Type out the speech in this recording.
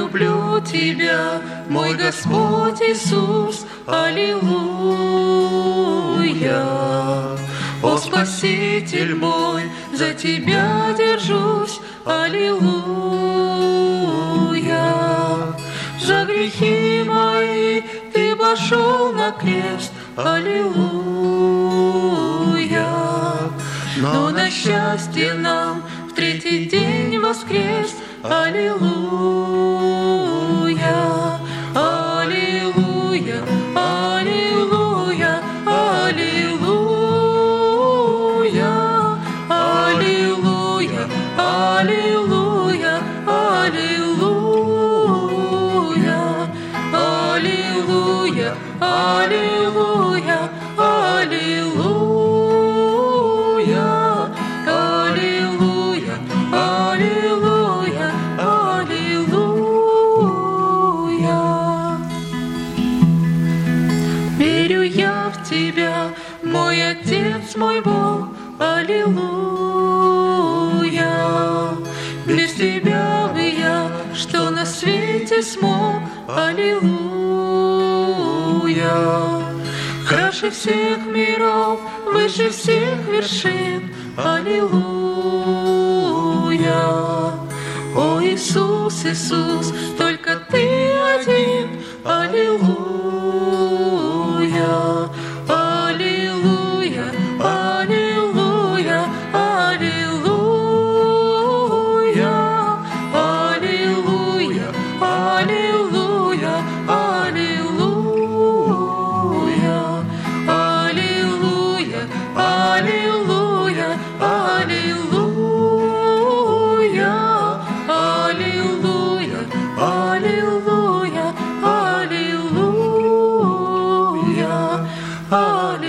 люблю Тебя, мой Господь Иисус, аллилуйя. О, Спаситель мой, за Тебя держусь, аллилуйя. За грехи мои Ты пошел на крест, аллилуйя. Но на счастье нам в третий день воскрес, аллилуйя, аллилуйя, аллилуйя, аллилуйя, аллилуйя, аллилуйя, аллилуйя, аллилуйя, аллилуйя, аллилуйя. Тебя, мой Отец, мой Бог, аллилуйя. Без Тебя бы я, что на свете смог, аллилуйя. Краше всех миров, выше всех вершин, аллилуйя. О, Иисус, Иисус, только Ты один, аллилуйя. Аллилуйя, аллилуйя, аллилуйя, аллилуйя, аллилуйя, аллилуйя, аллилуйя, аллилуйя, аллилуйя, аллилуйя, аллилуйя, аллилуйя, аллилуйя.